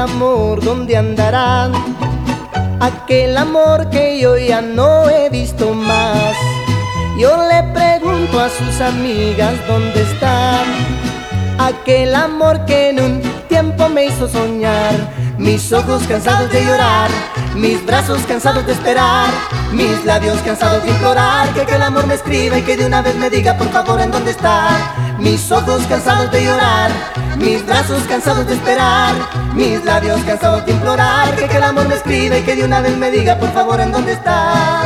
amor dónde andará, aquel amor que yo ya no he visto más. Yo le pregunto a sus amigas dónde está aquel amor que en un tiempo me hizo soñar. Mis ojos cansados de llorar, mis brazos cansados de esperar, mis labios cansados de implorar que aquel amor me escriba y que de una vez me diga por favor en dónde está. Mis ojos cansados de llorar, mis brazos cansados de esperar, mis labios cansados de implorar que aquel amor me escriba y que de una vez me diga por favor en dónde está.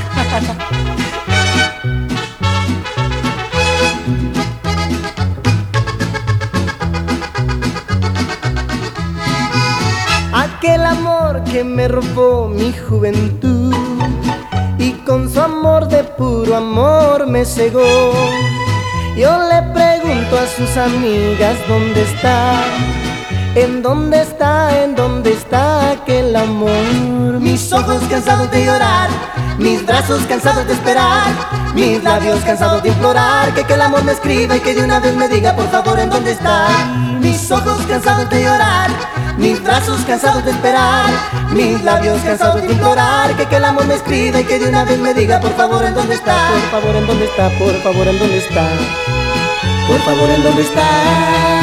Aquel amor que me robó mi juventud y con su amor de puro amor me cegó. Yo le pregunto a sus amigas dónde está, en dónde está, en dónde está aquel amor. Mis ojos cansados de llorar, mis brazos cansados de esperar, mis labios cansados de implorar que aquel amor me escriba y que de una vez me diga por favor en dónde está. Mis ojos cansados de llorar, mis brazos cansados de esperar, mis labios cansados de implorar que aquel amor me escriba y que de una vez me diga por favor en dónde está. Por favor en dónde está, por favor en dónde está, por favor en dónde está.